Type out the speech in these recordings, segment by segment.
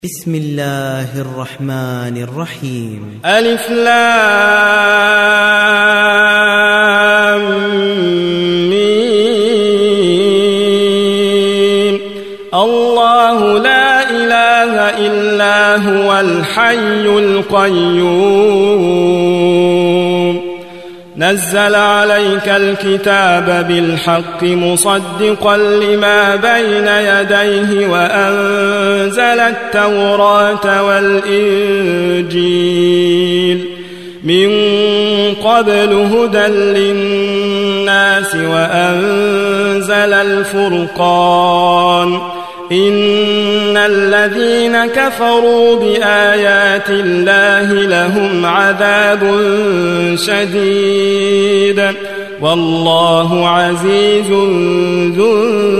بسم الله الرحمن الرحيم. ألف لام ميم. الله لا إله إلا هو الحي القيوم. نزل عليك الكتاب بالحق مصدقا لما بين يديه وأنزل التوراة والإنجيل من قبل هدى للناس وأنزل الفرقان. إن الذين كفروا بآيات الله لهم عذاب شديد والله عزيز ذو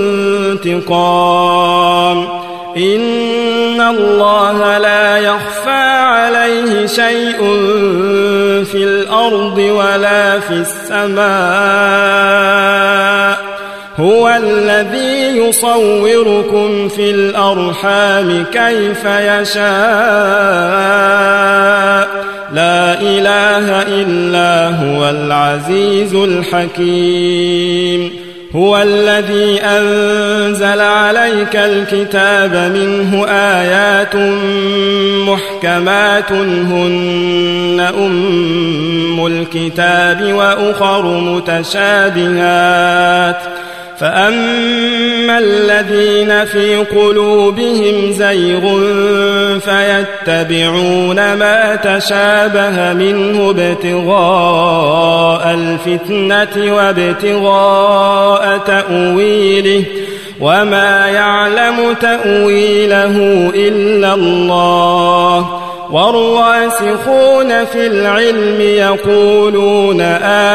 انتقام. إن الله لا يخفى عليه شيء في الأرض ولا في السماء. هو الذي يصوركم في الأرحام كيف يشاء. لا إله إلا هو العزيز الحكيم. هو الذي أنزل عليك الكتاب منه آيات محكمات هن أم الكتاب وأخر متشابهات. فأما الذين في قلوبهم زيغ فيتبعون ما تشابه منه ابتغاء الفتنة وابتغاء تأويله وما يعلم تأويله إلا الله. والراسخون في العلم يقولون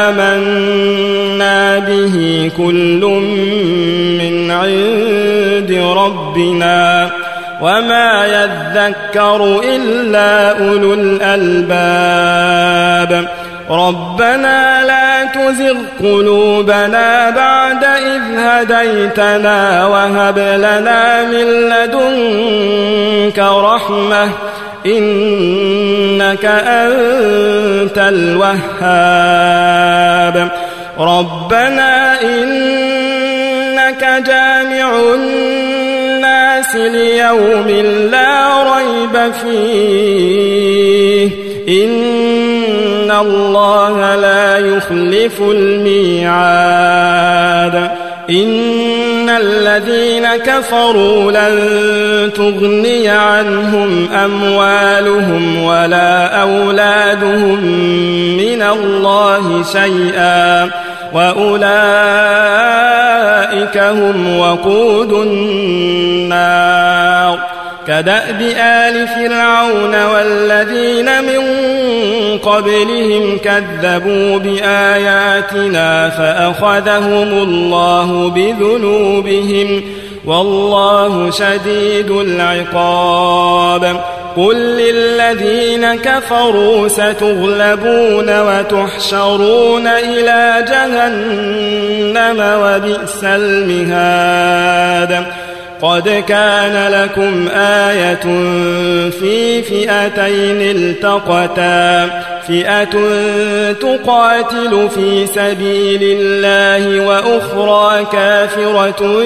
آمنا به كل من عند ربنا وما يذكر إلا أولو الألباب. ربنا لا تزغ قلوبنا بعد إذ هديتنا وهب لنا من لدنك رحمة إنك أنت الوهاب. ربنا إنك جامع الناس ليوم لا ريب فيه إن الله لا يخلف الميعاد. إن الذين كفروا لن تغني عنهم أموالهم ولا أولادهم من الله شيئا وأولئك هم وقود النار. كدأب آل فرعون والذين من قبلهم كذبوا بآياتنا فأخذهم الله بذنوبهم والله شديد العقاب. قل للذين كفروا ستغلبون وتحشرون إلى جهنم وبئس المهاد. قد كان لكم آية في فئتين التقتا فئة تقاتل في سبيل الله وأخرى كافرة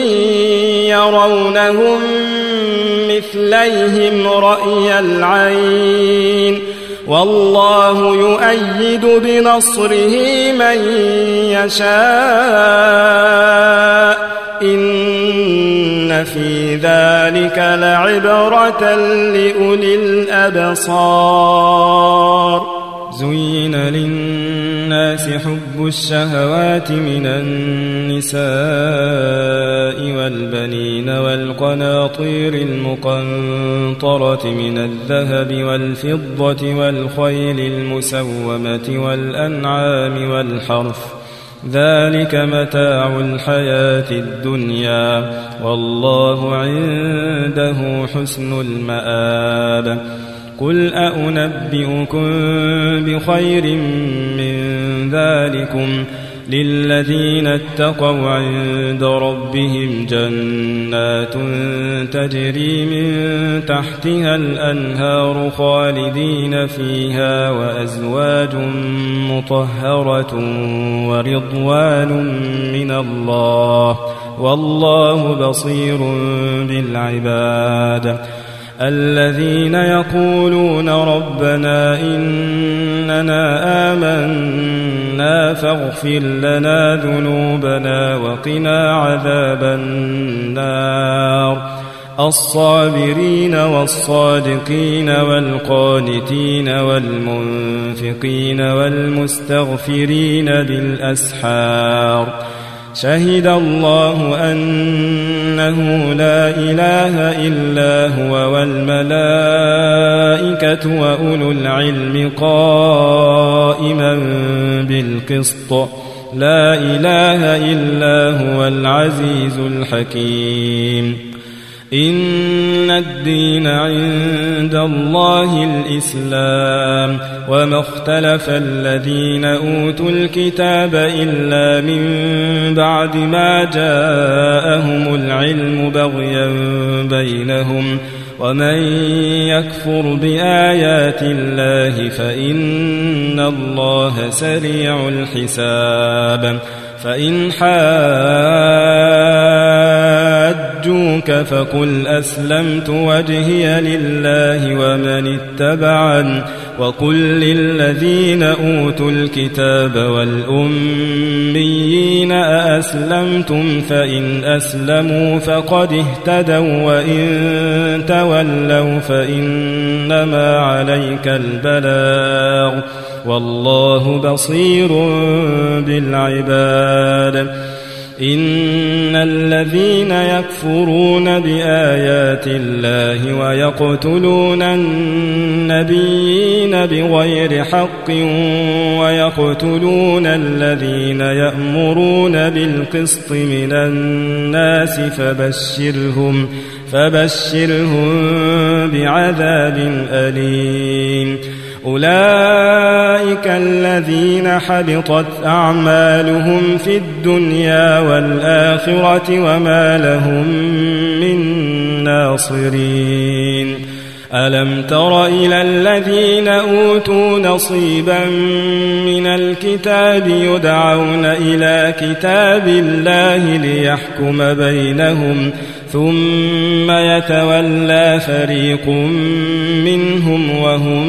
يرونهم مثليهم رأي العين والله يؤيد بنصره من يشاء. إن في ذلك لعبرة لأولي الأبصار. زين للناس حب الشهوات من النساء والبنين والقناطير المقنطرة من الذهب والفضة والخيل المسومة والأنعام والحرث ذلك متاع الحياة الدنيا والله عنده حسن المآب. قل أنبئكم بخير من ذلكم للذين اتقوا عند ربهم جنات تجري من تحتها الأنهار خالدين فيها وأزواج مطهرة ورضوان من الله والله بصير بالعباد الذين يقولون ربنا إننا آمنا فاغفر لنا ذنوبنا وقنا عذاب النار الصابرين والصادقين والقانتين والمنفقين والمستغفرين بالأسحار شهد الله أنه لا إله إلا هو والملائكة وأولو العلم قائما بالقسط لا إله إلا هو العزيز الحكيم إن الدين عند الله الإسلام وما اختلف الذين أوتوا الكتاب إلا من بعد ما جاءهم العلم بغيا بينهم ومن يكفر بآيات الله فإن الله سريع الحساب فإن حاجوك فقل أسلمت وجهي لله ومن اتبعن وقل للذين أوتوا الكتاب والأميين أأسلمتم فإن أسلموا فقد اهتدوا وإن تولوا فإنما عليك البلاغ والله بصير بالعباد إن الذين يكفرون بآيات الله ويقتلون النبيين بغير حق ويقتلون الذين يأمرون بالقسط من الناس فبشرهم بعذاب أليم أولئك الذين حبطت أعمالهم في الدنيا والآخرة وما لهم من ناصرين ألم تر إلى الذين أوتوا نصيبا من الكتاب يدعون إلى كتاب الله ليحكم بينهم ثم يتولى فريق منهم وهم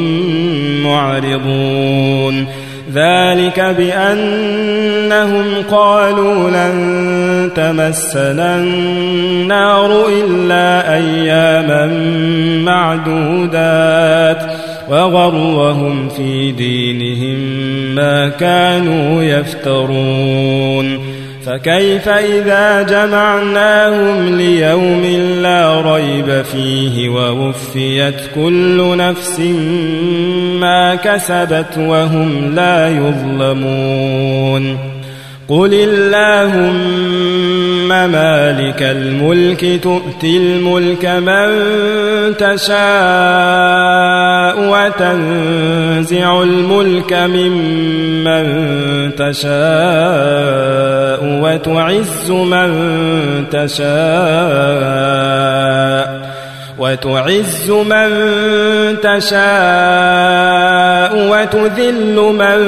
معرضون ذلك بأنهم قالوا لن تمسنا النار إلا أياما معدودات وغرهم في دينهم ما كانوا يفترون فكيف إذا جمعناهم ليوم لا ريب فيه ووفيت كل نفس ما كسبت وهم لا يظلمون قل اللهم مالك الملك تؤتي الملك من تشاء وتنزع الملك ممن تشاء وتعز من تشاء وتذل من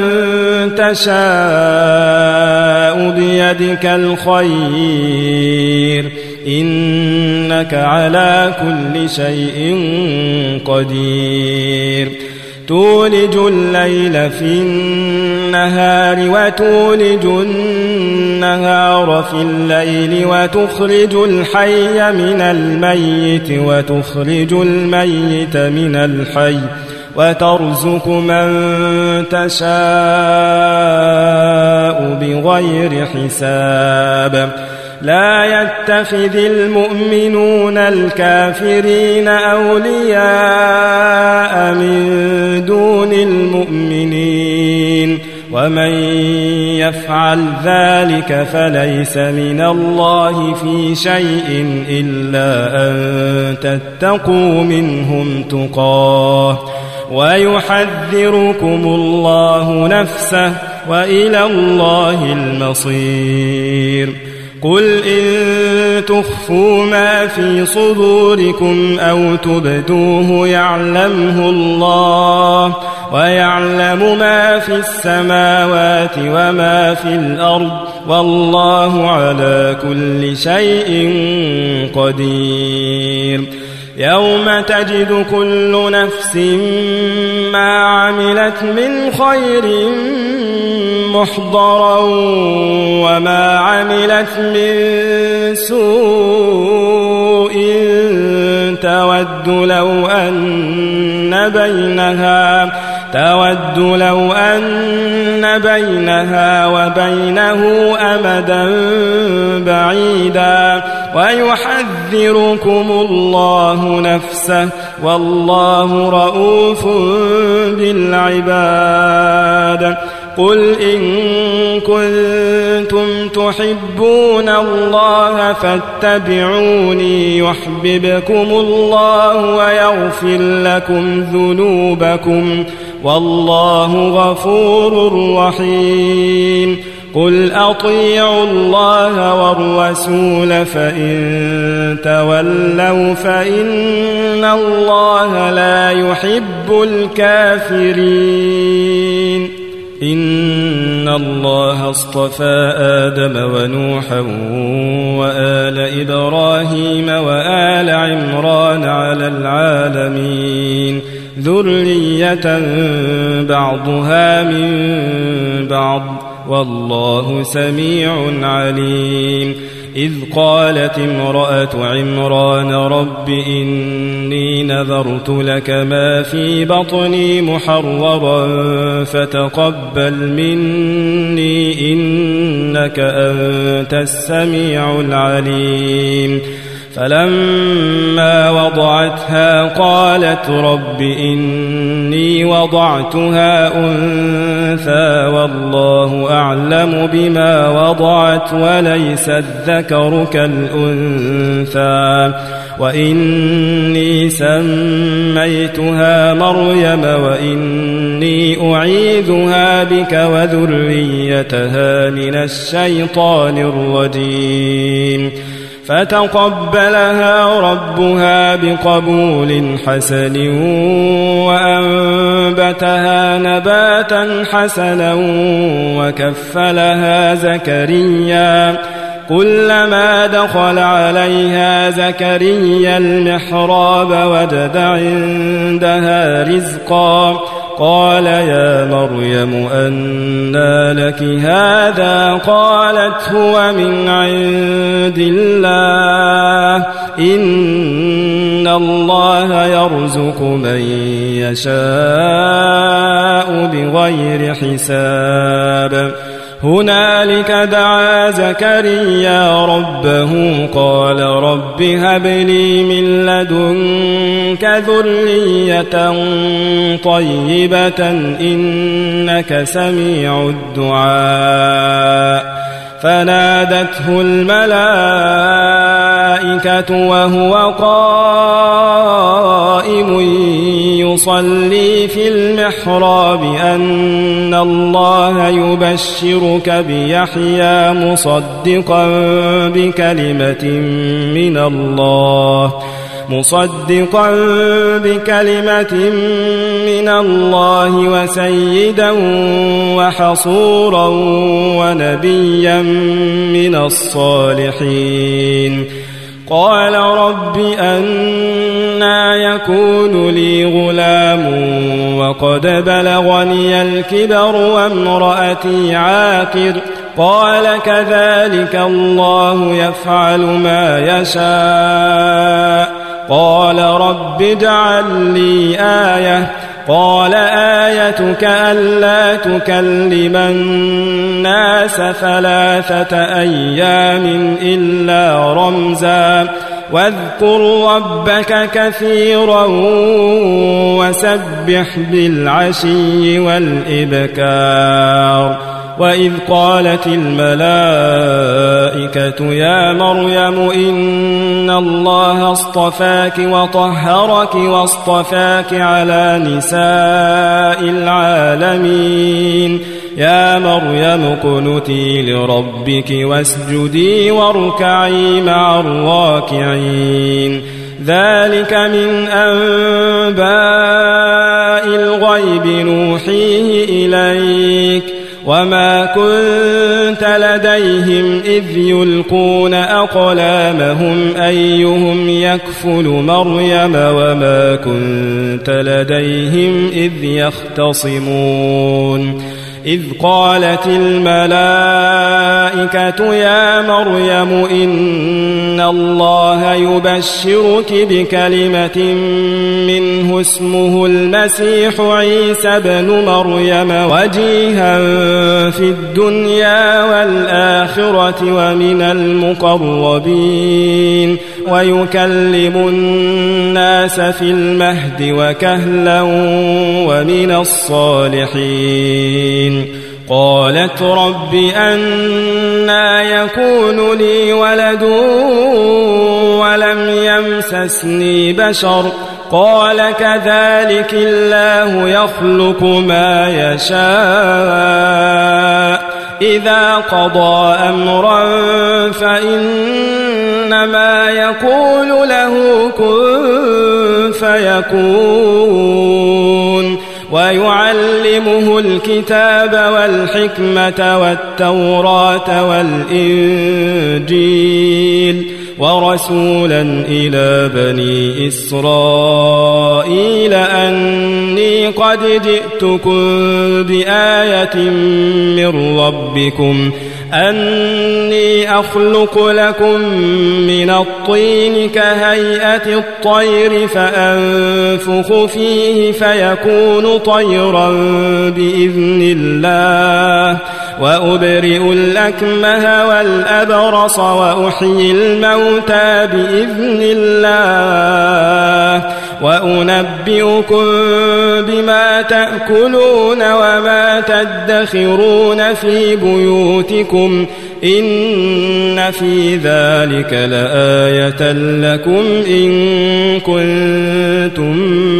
تشاء بيدك الخير إنك على كل شيء قدير تولج الليل في النهار وتولج النهار في الليل وتخرج الحي من الميت وتخرج الميت من الحي وترزق من تشاء بغير حساب لا يتخذ المؤمنون الكافرين أولياء من دون المؤمنين ومن يفعل ذلك فليس من الله في شيء إلا أن تتقوا منهم تقاه ويحذركم الله نفسه وإلى الله المصير. قل إن تخفوا ما في صدوركم أو تبدوه يعلمه الله، ويعلم ما في السماوات وما في الأرض، والله على كل شيء قدير. يوم تجد كل نفس ما عملت من خير محضرا وما عملت من سوء تود لو أن بينها وبينه أمدا بعيدا، ويحذركم الله نفسه، والله رؤوف بالعباد. قل إن كنتم تحبون الله فاتبعوني يحببكم الله ويغفر لكم ذنوبكم، والله غفور رحيم. قل أطيعوا الله والرسول فإن تولوا فإن الله لا يحب الكافرين. إن الله اصطفى آدم ونوحا وآل إبراهيم وآل عمران على العالمين ذرية بعضها من بعض، والله سميع عليم. إذ قالت امرأة عمران رب إني نذرت لك ما في بطني محررا فتقبل مني إنك أنت السميع العليم. فلما وضعتها قالت رب إني وضعتها أنثى والله أعلم بما وضعت وليس الذكر كالأنثى، وإني سميتها مريم وإني أعيذها بك وذريتها من الشيطان الرجيم. فتقبلها ربها بقبول حسن وأنبتها نباتا حسنا وكفلها زكريا. كلما دخل عليها زكريا المحراب وجد عندها رزقا قال يا مريم أنى لك هذا؟ قالت هو من عند الله إن الله يرزق من يشاء بغير حساب. هنالك دعا زكريا ربه قال رب هب لي من لدنك ذرية طيبة إنك سميع الدعاء. فنادته الملائكة وهو قائم يصلي في المحراب أن الله يبشرك بيحيى مصدقا بكلمة من الله وسيدا وحصورا ونبيا من الصالحين. قال رب أنى يكون لي غلام وقد بلغني الكبر وامرأتي عاقر؟ قال كذلك الله يفعل ما يشاء. قال رب اجعل لي آية. قال آيتك ألا تكلم الناس 3 أيام إلا رمزا واذكر ربك كثيرا وسبح بالعشي والإبكار. وإذ قالت الملائكة يا مريم إن الله اصطفاك وطهرك واصطفاك على نساء العالمين يا مريم اقنتي لربك واسجدي واركعي مع الراكعين ذلك من أنباء الغيب نوحيه إليك وما كنت لديهم إذ يلقون أقلامهم أيهم يكفل مريم وما كنت لديهم إذ يختصمون إذ قالت الملائكة يا مريم إن الله يبشرك بكلمة منه اسمه المسيح عيسى بن مريم وجيها في الدنيا والآخرة ومن المقربين ويكلم الناس في المهد وكهلا ومن الصالحين قالت رب أنى يكون لي ولد ولم يمسسني بشر قال كذلك الله يخلق ما يشاء إذا قضى أمرا فإنما يقول له كن فيكون ويعلمه الكتاب والحكمة والتوراة والإنجيل ورسولا إلى بني إسرائيل أني قد جئتكم بآية من ربكم أني أخلق لكم من الطين كهيئة الطير فأنفخ فيه فيكون طيرا بإذن الله وأبرئ الأكمه والأبرص وأحيي الموتى بإذن الله وأنبئكم بما تأكلون وما تدخرون في بيوتكم إن في ذلك لآية لكم إن كنتم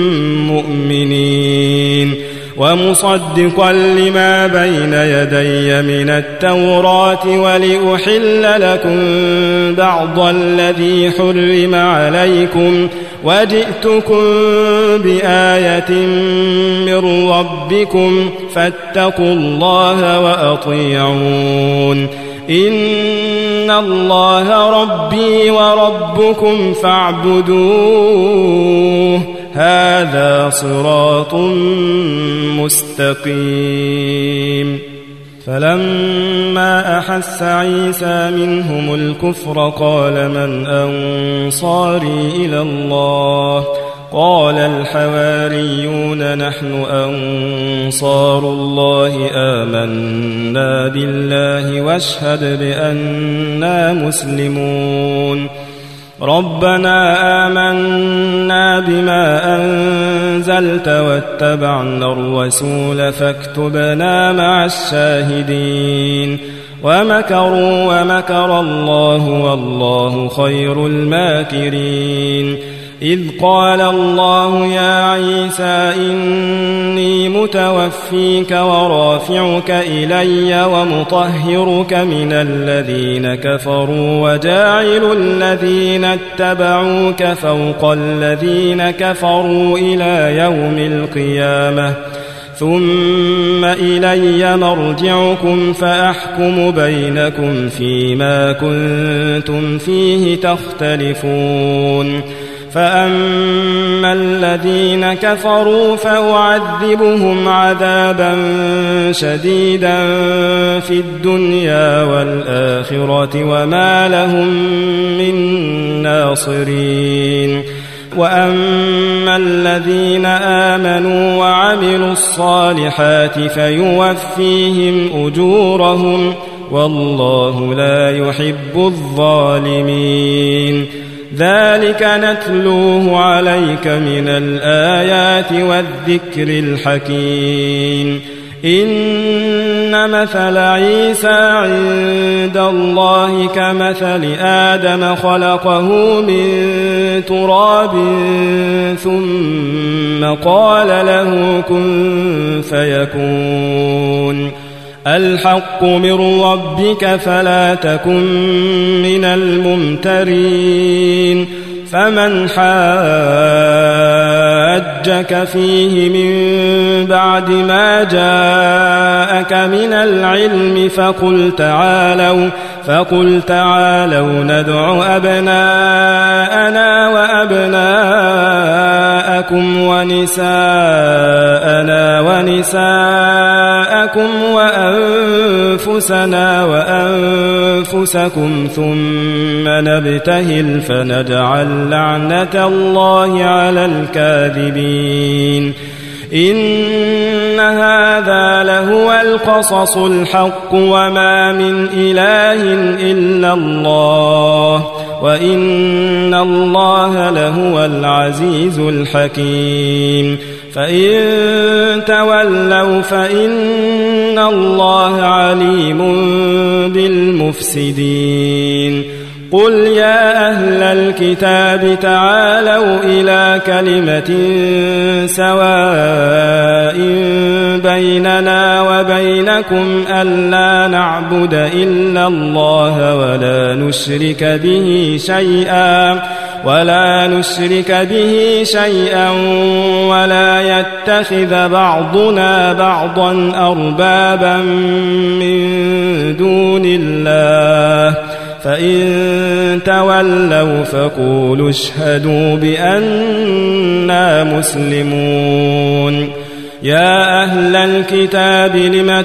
مؤمنين ومصدقا لما بين يدي من التوراة ولأحل لكم بعض الذي حرم عليكم وجئتكم بآية من ربكم فاتقوا الله وأطيعون إن الله ربي وربكم فاعبدوه هذا صراط مستقيم فلما أحس عيسى منهم الكفر قال من أنصاري إلى الله قال الحواريون نحن أنصار الله آمنا بالله واشهد بأننا مسلمون ربنا آمنا بما أنزلت واتبعنا الرسول فاكتبنا مع الشاهدين ومكروا ومكر الله والله خير الماكرين إذ قال الله يا عيسى إني متوفيك ورافعك إلي ومطهرك من الذين كفروا وجاعل الذين اتبعوك فوق الذين كفروا إلى يوم القيامة ثم إلي مرجعكم فأحكم بينكم فيما كنتم فيه تختلفون فأما الذين كفروا فأعذبهم عذابا شديدا في الدنيا والآخرة وما لهم من ناصرين وأما الذين آمنوا وعملوا الصالحات فيوفيهم أجورهم والله لا يحب الظالمين ذلك نتلوه عليك من الآيات والذكر الحكيم إن مثل عيسى عند الله كمثل آدم خلقه من تراب ثم قال له كن فيكون الحق من ربك فلا تكن من الممترين فمن حاجك فيه من بعد ما جاءك من العلم فقل تعالوا ندع أبناءنا وأبناءكم ونساءنا ونساءكم وأنفسنا وأنفسكم ثم نبتهل فنجعل لعنة الله على الكاذبين إن هذا لهو القصص الحق وما من إله إلا الله وإن الله لهو العزيز الحكيم فإن تولوا فإن الله عليم بالمفسدين قل يا أهل الكتاب تعالوا إلى كلمة سواء بيننا وبينكم ألا نعبد إلا الله ولا نشرك به شيئا ولا يتخذ بعضنا بعضا أربابا من دون الله فإن تولوا فقولوا اشهدوا بأننا مسلمون يا أهل الكتاب لم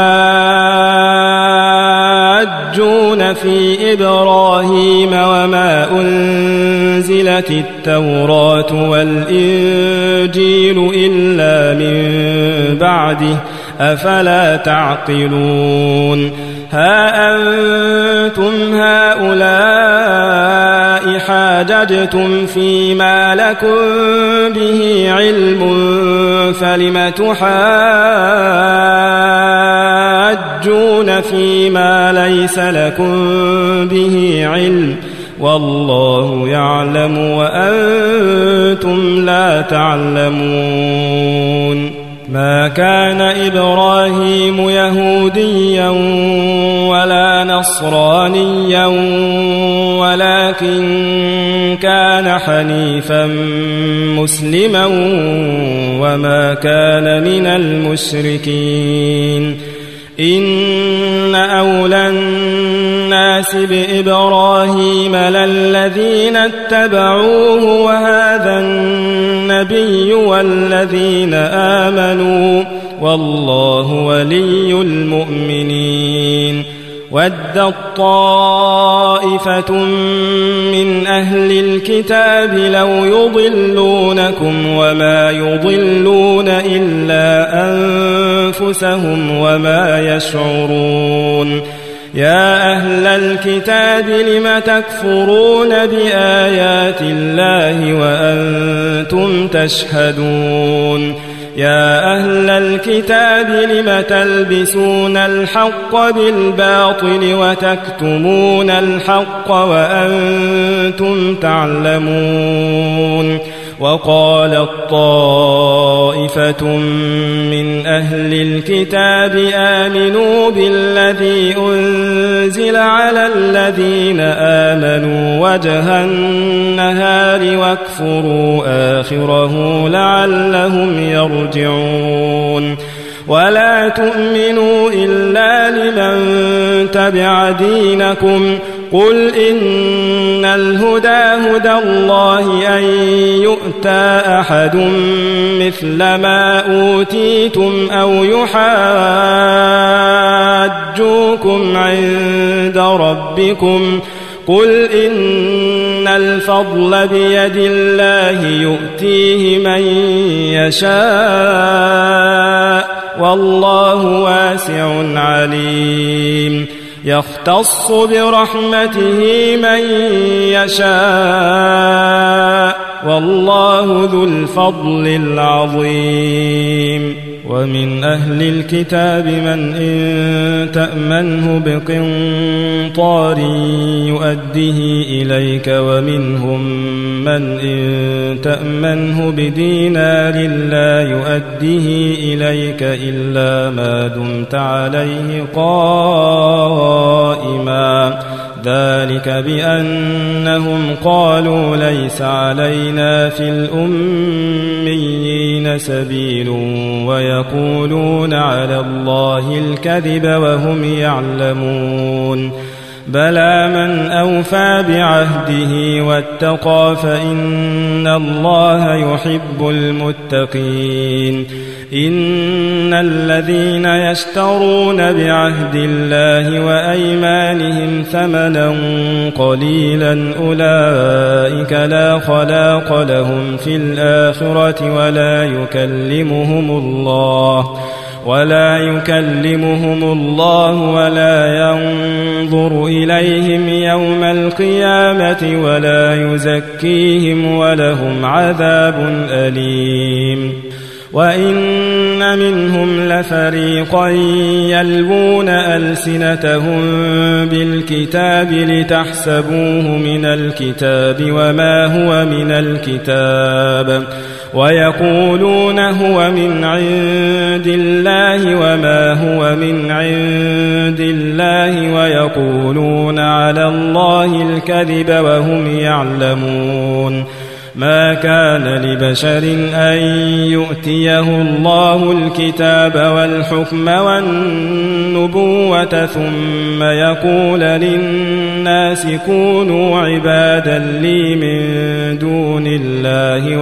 تحاجون في إبراهيم وما أنزلت التوراة والإنجيل إلا من بعده أفلا تعقلون ها أنتم هؤلاء حاججتم فيما لكم به علم فلم تحاجون فيما ليس لكم به علم والله يعلم وأنتم لا تعلمون ما كان إبراهيم يهوديا ولا نصرانيا ولكن كان حنيفا مسلما وما كان من المشركين إن أولى الناس بإبراهيم للذين اتبعوه وهذا النبي والذين آمنوا والله ولي المؤمنين ودت طائفة من أهل الكتاب لو يضلونكم وما يضلون إلا أنفسهم وما يشعرون يا أهل الكتاب لم تكفرون بآيات الله وأنتم تشهدون يا أهل الكتاب لم تلبسون الحق بالباطل وتكتمون الحق وأنتم تعلمون وقالت طائفة من أهل الكتاب آمنوا بالذي أنزل على الذين آمنوا وجه النهار واكفروا آخره لعلهم يرجعون ولا تؤمنوا إلا لمن تبع دينكم قل إن الهدى هدى الله أن يؤتى أحد مثل ما أوتيتم أو يحاجوكم عند ربكم قل إن الفضل بيد الله يؤتيه من يشاء والله واسع عليم يختص برحمته من يشاء والله ذو الفضل العظيم. ومن أهل الكتاب من إن تأمنه بقنطار يؤده إليك ومنهم من إن تأمنه بدينار لا يؤده إليك إلا ما دمت عليه قائما ذلك بأنهم قالوا ليس علينا في الأميين سبيل ويقولون على الله الكذب وهم يعلمون بلى من أوفى بعهده واتقى فإن الله يحب المتقين إن الذين يشترون بعهد الله وأيمانهم ثمنا قليلا أولئك لا خلاق لهم في الآخرة ولا يكلمهم الله ولا ينظر إليهم يوم القيامة ولا يزكيهم ولهم عذاب أليم وإن منهم لفريقا يلوون ألسنتهم بالكتاب لتحسبوه من الكتاب وما هو من الكتاب ويقولون هو من عند الله وما هو من عند الله ويقولون على الله الكذب وهم يعلمون ما كان لبشر أن يؤتيه الله الكتاب والحكم والنبوة ثم يقول للناس كونوا عبادا لي من دون الله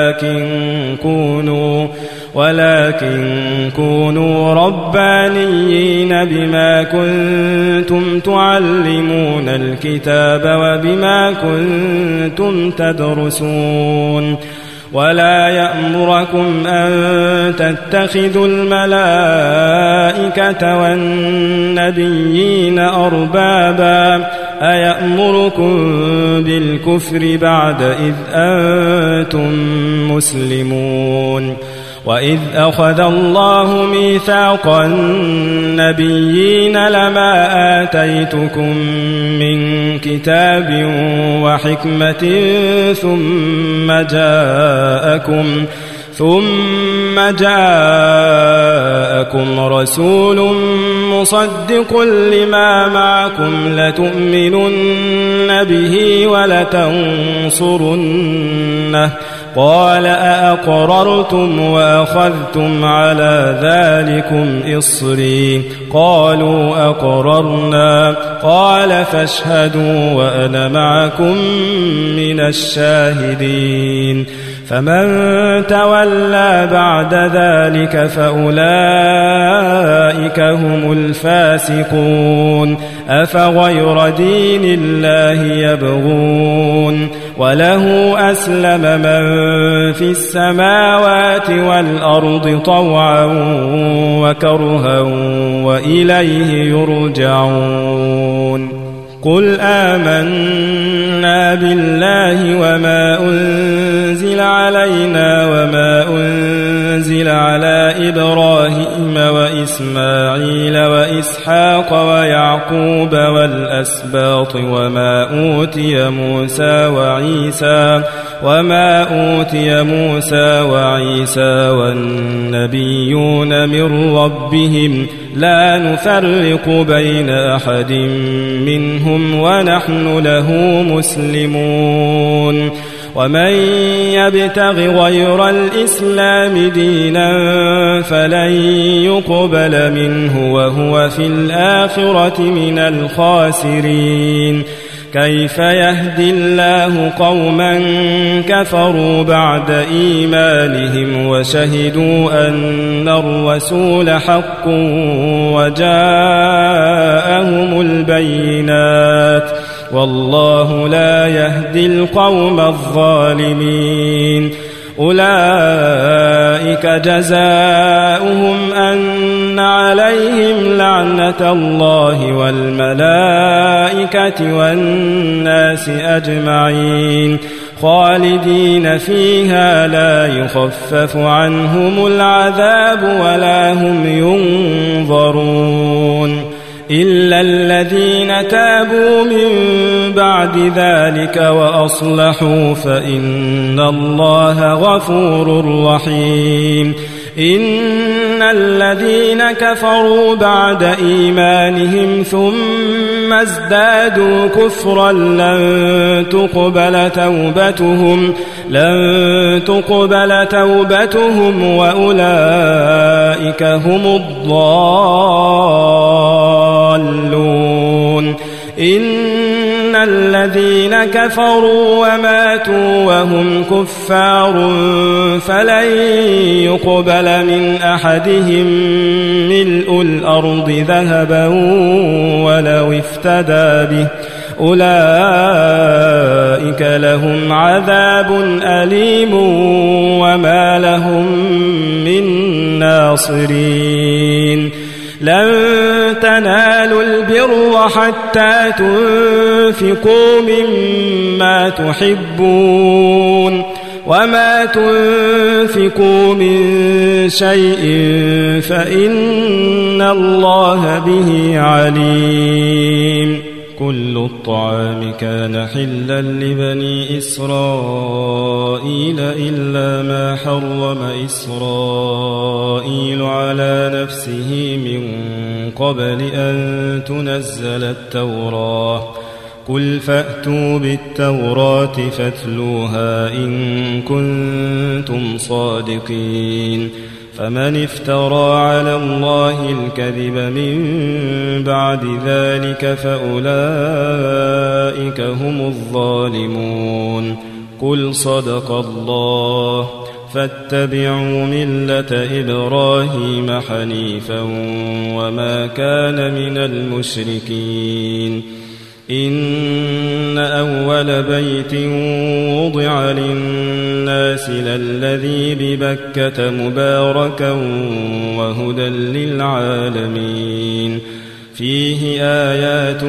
ولكن كونوا ربانيين بما كنتم تعلمون الكتاب وبما كنتم تدرسون ولا يأمركم أن تتخذوا الملائكة والنبيين أربابا أيأمركم بالكفر بعد إذ أنتم مسلمون وإذ أخذ الله ميثاق النبيين لما آتيتكم من كتاب وحكمة ثم جاءكم رسول مصدق لما معكم لتؤمنن به ولتنصرنه قال أأقررتم وأخذتم على ذلكم إصري قالوا أقررنا قال فاشهدوا وأنا معكم من الشاهدين فمن تولى بعد ذلك فأولئك هم الفاسقون أفغير دين الله يبغون وله أسلم من في السماوات والأرض طوعا وكرها وإليه يرجعون قل آمنا بالله وما أنزل علينا وما أنزل على إبراهيم وإسماعيل وإسحاق ويعقوب والأسباط وما أوتي موسى وعيسى والنبيون من ربهم لا نفرق بين أحد منهم ونحن له مسلمون ومن يبتغ غير الإسلام دينا فلن يقبل منه وهو في الآخرة من الخاسرين كيف يهدي الله قوما كفروا بعد إيمانهم وشهدوا أن الرسول حق وجاءهم البينات والله لا يهدي القوم الظالمين أولئك جزاؤهم أن عليهم لعنة الله والملائكة والناس أجمعين خالدين فيها لا يخفف عنهم العذاب ولا هم ينظرون إلا الذين تابوا من بعد ذلك وأصلحوا فإن الله غفور رحيم إن الذين كفروا بعد إيمانهم ثم ازدادوا كفرا لن تقبل توبتهم وأولئك هم الضالون إن الذين كفروا وماتوا وهم كفار فلن يقبل من أحدهم ملء الأرض ذهبا ولو افتدى به أولئك لهم عذاب أليم وما لهم من ناصرين لن تنالوا البر حتى تنفقوا مما تحبون وما تنفقوا من شيء فإن الله به عليم كل الطعام كان حلا لبني إسرائيل إلا ما حرم إسرائيل على نفسه من قبل أن تنزل التوراة قل فأتوا بالتوراة فاتلوها إن كنتم صادقين فمن افترى على الله الكذب من بعد ذلك فأولئك هم الظالمون قل صدق الله فاتبعوا ملة إبراهيم حنيفا وما كان من المشركين إن أول بيت وضع للناس للذي ببكة مباركا وهدى للعالمين فيه آيات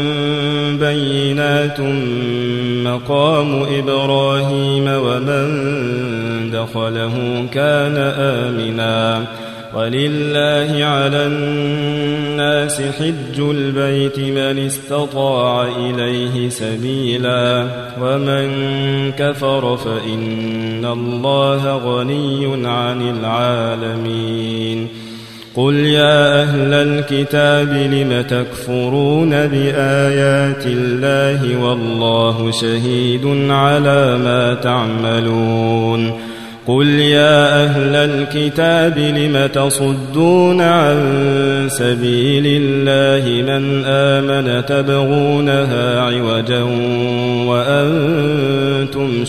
بينات مقام إبراهيم ومن دخله كان آمنا ولله على الناس حج البيت من استطاع إليه سبيلا ومن كفر فإن الله غني عن العالمين قل يا أهل الكتاب لم تكفرون بآيات الله والله شهيد على ما تعملون قل يا أهل الكتاب لم تصدون عن سبيل الله من آمن تبغونها عوجا وأنتم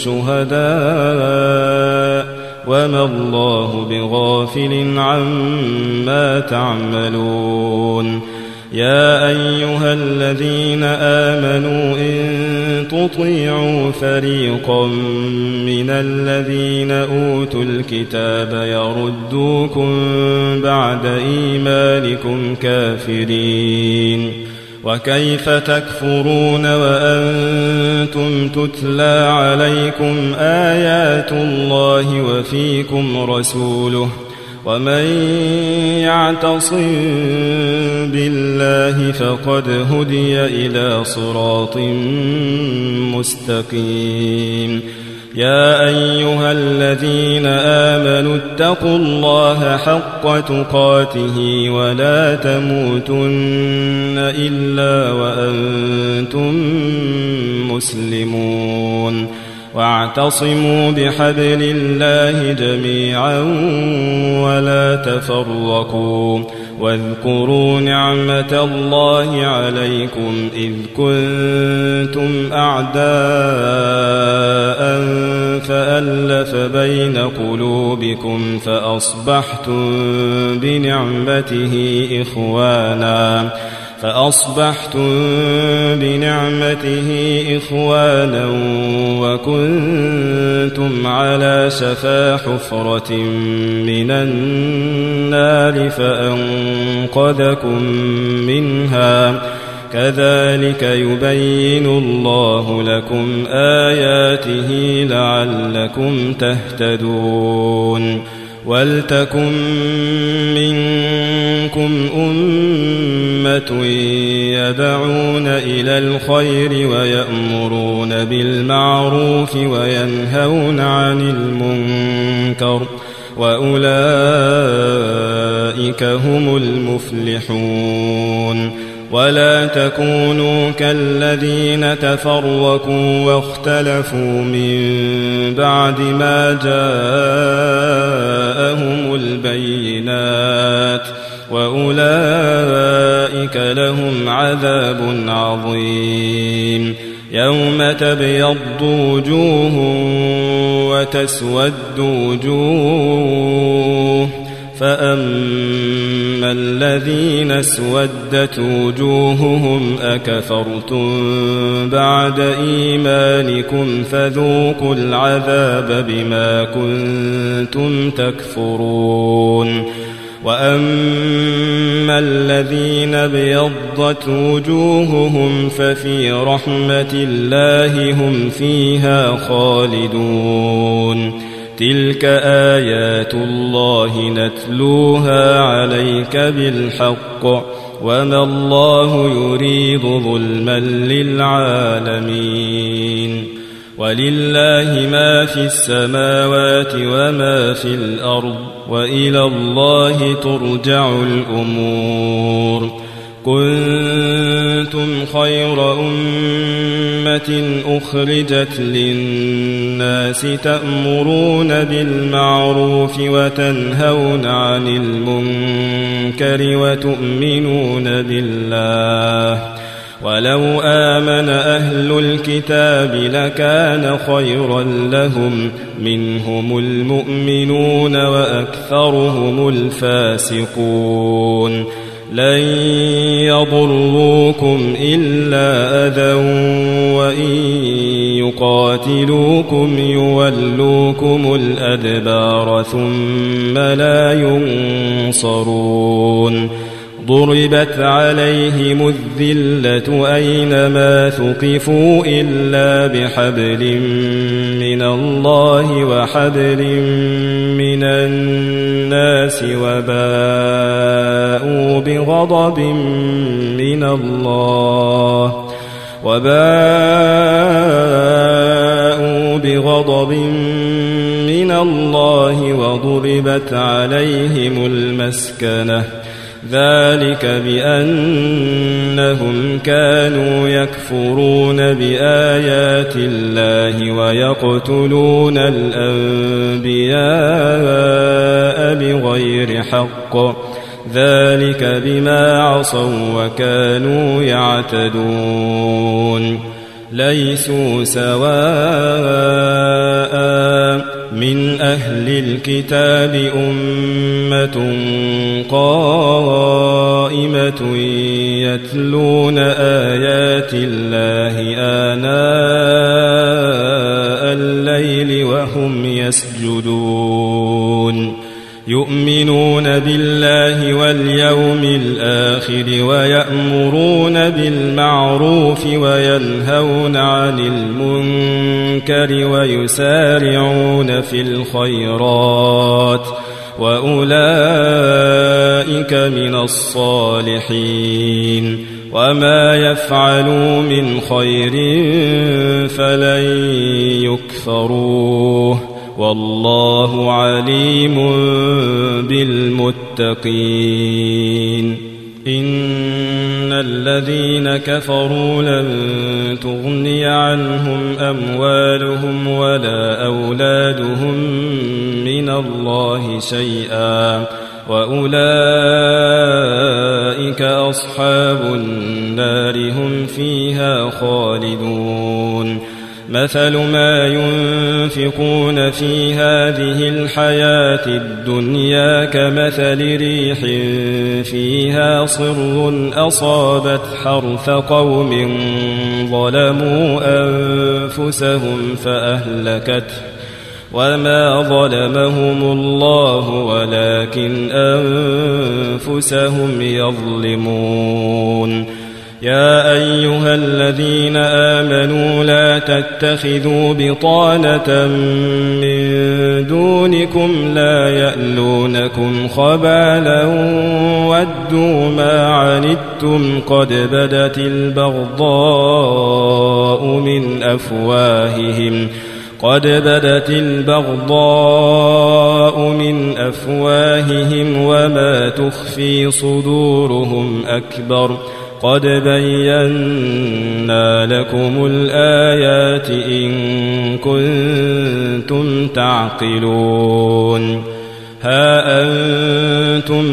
شهداء وما الله بغافل عما تعملون يا أيها الذين آمنوا إن تطيعوا فريقا من الذين أوتوا الكتاب يردوكم بعد إيمانكم كافرين وكيف تكفرون وأنتم تتلى عليكم آيات الله وفيكم رسوله ومن يعتصم بالله فقد هدي إلى صراط مستقيم يا أيها الذين آمنوا اتقوا الله حق تقاته ولا تموتن إلا وأنتم مسلمون واعتصموا بحبل الله جميعا ولا تفرقوا واذكروا نعمة الله عليكم إذ كنتم أعداء فألف بين قلوبكم فأصبحتم بنعمته إخوانا وكنتم على شفا حفرة من النار فأنقذكم منها كذلك يبين الله لكم آياته لعلكم تهتدون ولتكن منكم أمة يدعون إلى الخير ويأمرون بالمعروف وينهون عن المنكر وأولئك هم المفلحون ولا تكونوا كالذين تفرقوا واختلفوا من بعد ما جاءهم البينات وأولئك لهم عذاب عظيم يوم تبيض وجوه وتسود وجوه فأما الذين اسودت وجوههم أكفرتم بعد إيمانكم فذوقوا العذاب بما كنتم تكفرون وأما الذين ابيضت وجوههم ففي رحمة الله هم فيها خالدون تلك آيات الله نتلوها عليك بالحق وما الله يريد ظلما للعالمين ولله ما في السماوات وما في الأرض وإلى الله ترجع الأمور كنتم خير أمة أخرجت للناس تأمرون بالمعروف وتنهون عن المنكر وتؤمنون بالله ولو آمن أهل الكتاب لكان خيرا لهم منهم المؤمنون وأكثرهم الفاسقون لن يضروكم إلا أذى وإن يقاتلوكم يولوكم الأدبار ثم لا ينصرون ضربت عليهم الذلة أينما ثقفوا إلا بحبل من الله وحبل من الناس وباءوا بغضب من الله وضربت عليهم المسكنة ذلك بأنهم كانوا يكفرون بآيات الله ويقتلون الأنبياء بغير حق ذلك بما عصوا وكانوا يعتدون ليسوا سواء من أهل الكتاب أمة قائمة يتلون آيات الله آناء الليل وهم يسجدون يؤمنون بالله واليوم الآخر ويأمرون بالمعروف وينهون عن المنكر ويسارعون في الخيرات وأولئك من الصالحين وما يفعلوا من خير فلن يكفروه والله عليم بالمتقين إن الذين كفروا لن تغني عنهم أموالهم ولا أولادهم من الله شيئا وأولئك أصحاب النار هم فيها خالدون مثل ما ينفقون في هذه الحياة الدنيا كمثل ريح فيها صر أصابت حرث قوم ظلموا أنفسهم فأهلكته وما ظلمهم الله ولكن أنفسهم يظلمون يا أيها الذين آمنوا لا تتخذوا بطانة من دونكم لا يألونكم خبالا ودوا ما عنتم قد بدت البغضاء من أفواههم وما تخفي صدورهم أكبر قد بينا لكم الآيات إن كنتم تعقلون ها أنتم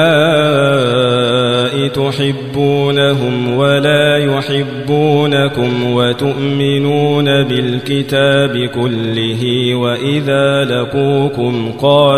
أولئك تحبونهم ولا يحبونكم وتؤمنون بالكتاب كله وإذا لقوكم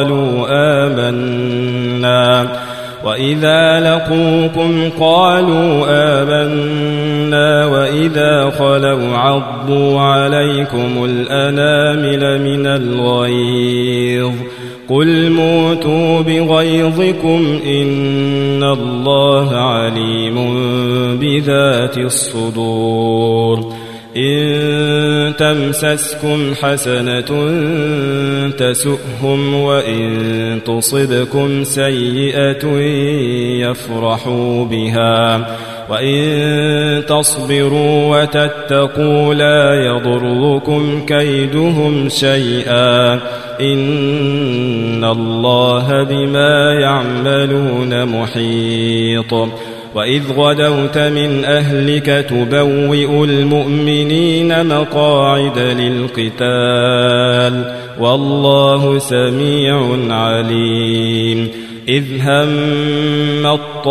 قالوا آمنا وإذا خلوا عضوا عليكم الأنامل من الغيظ قل موتوا بغيظكم إن الله عليم بذات الصدور إن تمسسكم حسنة تسؤهم وإن تصبكم سيئة يفرحوا بها وإن تصبروا وتتقوا لا يضركم كيدهم شيئا إن الله بما يعملون محيط وإذ غدوت من أهلك تبوئ المؤمنين مقاعد للقتال والله سميع عليم إذ هم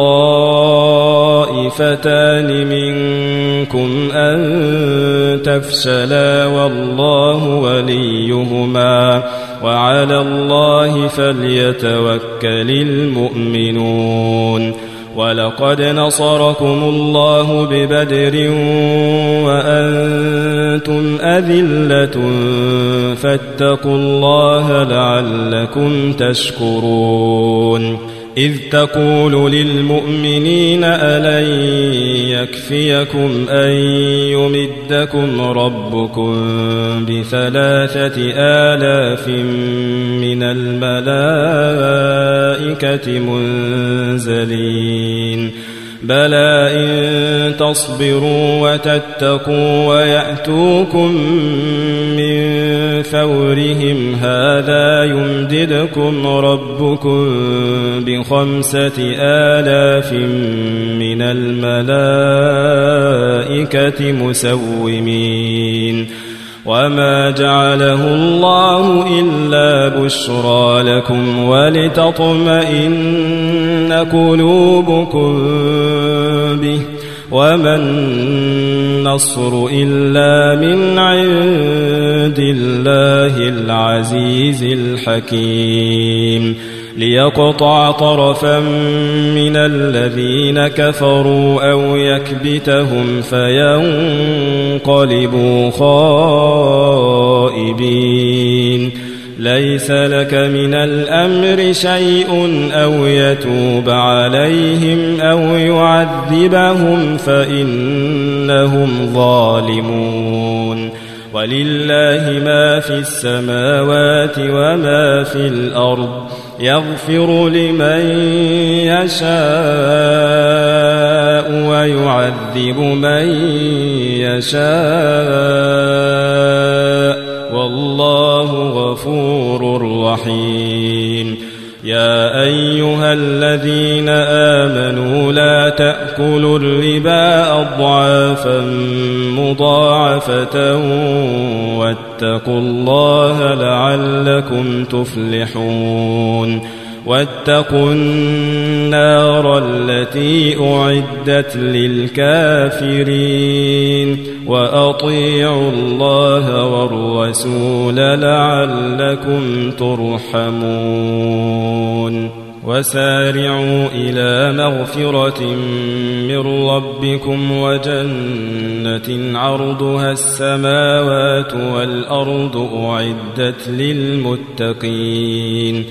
الطائفتان منكم أن تفشلا والله وليهما وعلى الله فليتوكل المؤمنون ولقد نصركم الله ببدر وأنتم أذلة فاتقوا الله لعلكم تشكرون إذ تقول للمؤمنين ألن يكفيكم أن يمدكم ربكم ب3,000 من الملائكة منزلين بلى إن تصبروا وتتقوا ويأتوكم من فورهم هذا يمددكم ربكم ب5,000 من الملائكة مسومين وما جعله الله إلا بشرى لكم ولتطمئن قلوبكم به وما النصر إلا من عند الله العزيز الحكيم ليقطع طرفا من الذين كفروا أو يكبتهم فينقلبوا خائبين ليس لك من الأمر شيء أو يتوب عليهم أو يعذبهم فإنهم ظالمون ولله ما في السماوات وما في الأرض يغفر لمن يشاء ويعذب من يشاء والله غفور رحيم يا أيها الذين آمنوا لا تأكلوا الربا أضعافا مضاعفة واتقوا الله لعلكم تفلحون واتقوا النار التي أعدت للكافرين وأطيعوا الله والرسول لعلكم ترحمون وسارعوا إلى مغفرة من ربكم وجنة عرضها السماوات والأرض أعدت للمتقين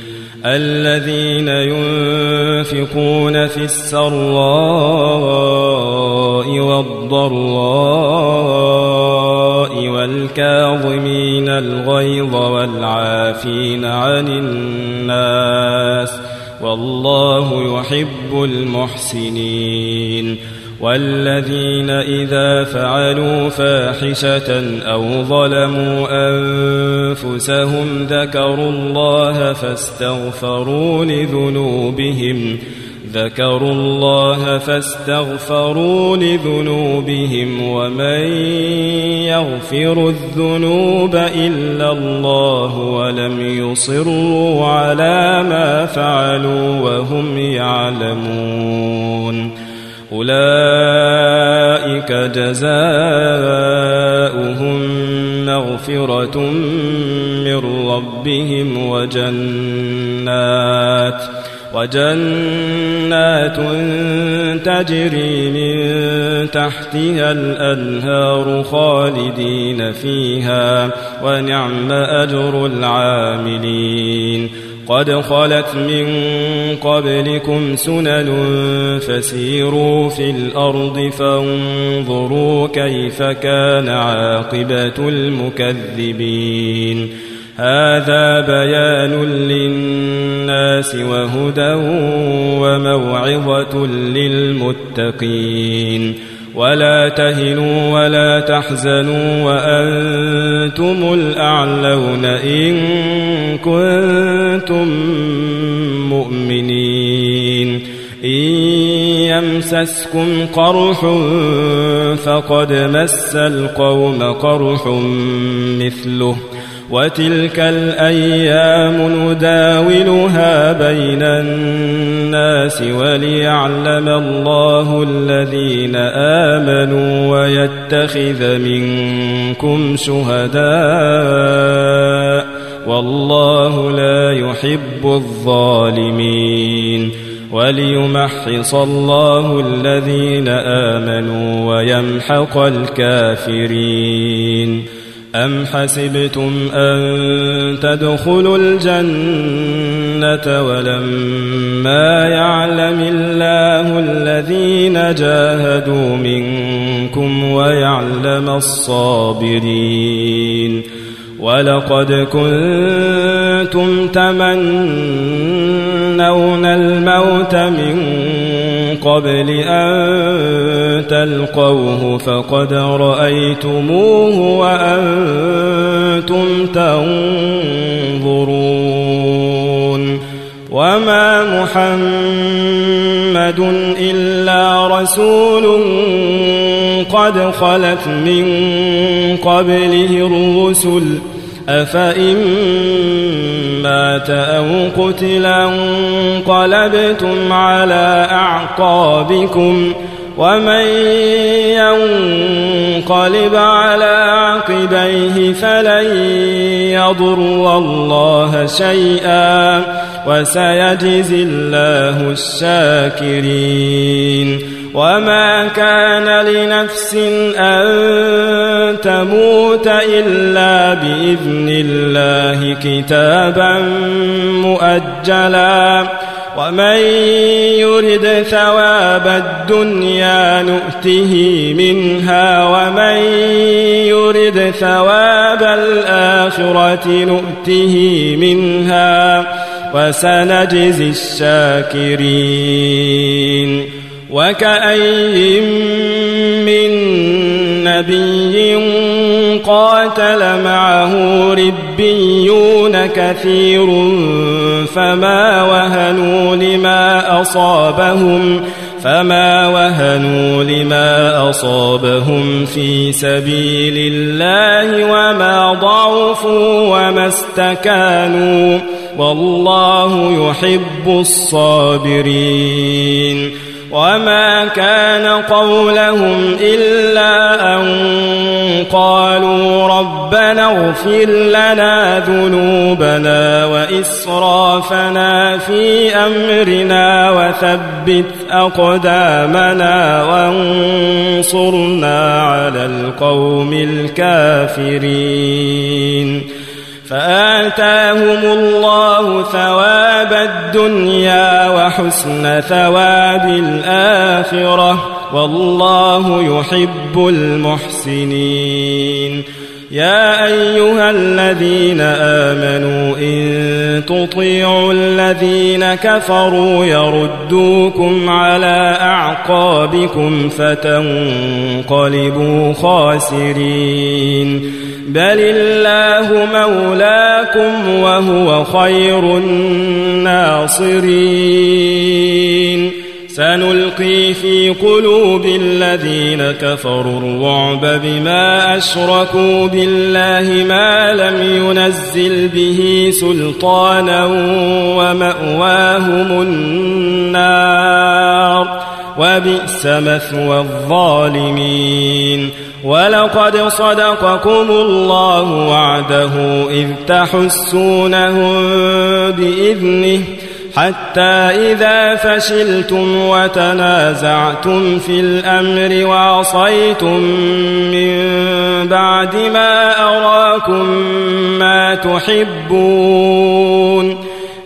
الذين ينفقون في السراء الضراء والكاظمين الغيظ والعافين عن الناس والله يحب المحسنين والذين إذا فعلوا فاحشة أو ظلموا أنفسهم ذكروا الله فاستغفروا لذنوبهم ومن يغفر الذنوب إلا الله ولم يصروا على ما فعلوا وهم يعلمون أولئك جزاؤهم مغفرة من ربهم وجنات تجري من تحتها الأنهار خالدين فيها ونعم أجر العاملين قد خلت من قبلكم سنن فسيروا في الأرض فانظروا كيف كان عاقبة المكذبين هذا بيان للناس وهدى وموعظة للمتقين ولا تهنوا ولا تحزنوا وأنتم الأعلون إن كنتم مؤمنين إن يمسسكم قرح فقد مس القوم قرح مثله وتلك الأيام نداولها بين الناس وليعلم الله الذين آمنوا ويتخذ منكم شهداء والله لا يحب الظالمين وليمحص الله الذين آمنوا ويمحق الكافرين أم حسبتم أن تدخلوا الجنة ولما يعلم الله الذين جاهدوا منكم ويعلم الصابرين ولقد كنتم تمنون الموت من قبل أن تلقوه فقد رأيتموه وأنتم تنظرون وما محمد إلا رسول قد خلت من قبله الرسل أفإن مات أو قتل انقلبتم على أعقابكم ومن ينقلب على عقبيه فلن يضر الله شيئا وسيجزي الله الشاكرين وما كان لنفس أن تموت إلا بإذن الله كتابا مؤجلا ومن يرد ثواب الدنيا نؤته منها ومن يرد ثواب الآخرة نؤته منها وسنجزي الشاكرين وكأي من نبي قاتل معه ربيون كثير فما وهنوا لما أصابهم في سبيل الله وما ضعفوا وما استكانوا والله يحب الصابرين وما كان قولهم إلا أن قالوا ربنا اغفر لنا ذنوبنا وإسرافنا في أمرنا وثبت أقدامنا وانصرنا على القوم الكافرين فآتاهم الله ثواب الدنيا وحسن ثواب الآخرة، والله يحب المحسنين. يا أيها الذين آمنوا إن تطيعوا الذين كفروا يردوكم على أعقابكم فتنقلبوا خاسرين، بل الله مولاكم وهو خير الناصرين. سنلقي في قلوب الذين كفروا الرعب بما أشركوا بالله ما لم ينزل به سلطانا ومأواهم النار وبئس مثوى الظالمين. ولقد صدقكم الله وعده إذ تحسونهم بإذنه حتى إذا فشلتم وتنازعتم في الأمر وعصيتم من بعد ما أراكم ما تحبون،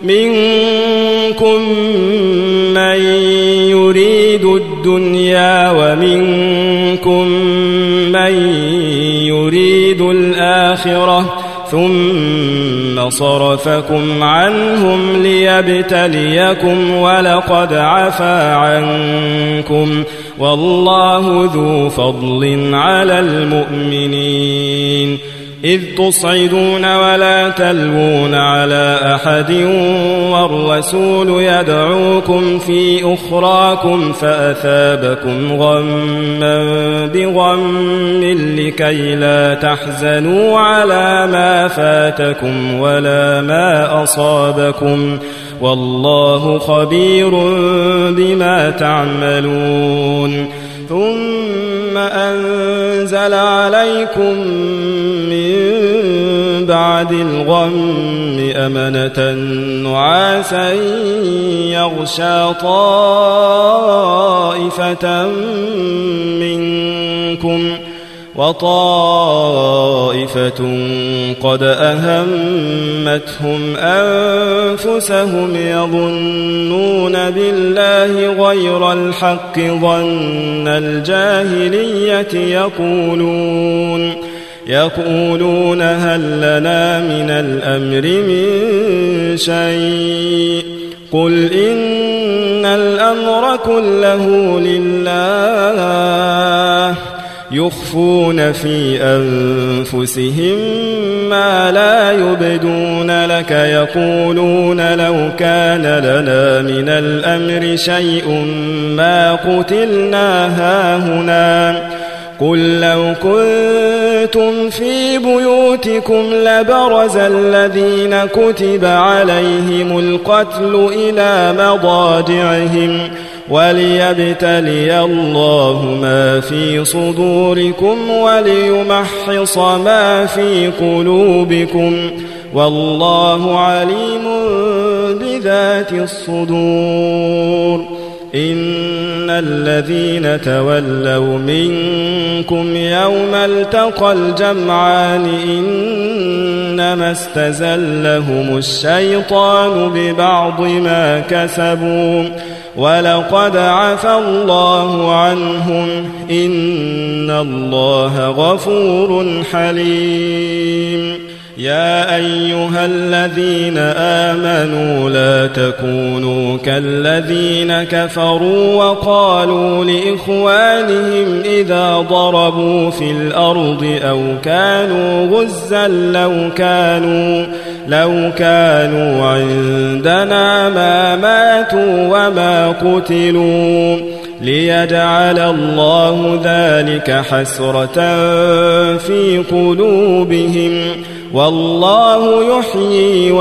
منكم من يريد الدنيا ومنكم من يريد الآخرة، ثم صرفكم عنهم ليبتليكم ولقد عفا عنكم، والله ذو فضل على المؤمنين. إذ تصعدون ولا تلوون على أحد والرسول يدعوكم في أخراكم فأثابكم غما بغم لكي لا تحزنوا على ما فاتكم ولا ما أصابكم، والله خبير بما تعملون. ثم أنزل عليكم من بعد الغم أمنة نعاسا يغشى طائفة منكم وطائفة قد أهمتهم أنفسهم يظنون بالله غير الحق ظن الجاهلية يقولون هل لنا من الأمر من شيء، قل إن الأمر كله لله، يخفون في أنفسهم ما لا يبدون لك، يقولون لو كان لنا من الأمر شيء ما قتلنا هاهنا، قل لو كنتم في بيوتكم لبرز الذين كتب عليهم القتل إلى مضاجعهم وليبتلي الله ما في صدوركم وليمحص ما في قلوبكم، والله عليم بذات الصدور. إن الذين تولوا منكم يوم التقى الجمعان إنما استزلهم الشيطان ببعض ما كسبوا ولقد عفا الله عنهم إن الله غفور حليم. يا أيها الذين آمنوا لا تكونوا كالذين كفروا وقالوا لإخوانهم إذا ضربوا في الأرض أو كانوا غزا لو كانوا عندنا ما ماتوا وما قتلوا ليجعل الله ذلك حسرة في قلوبهم، والله يحيي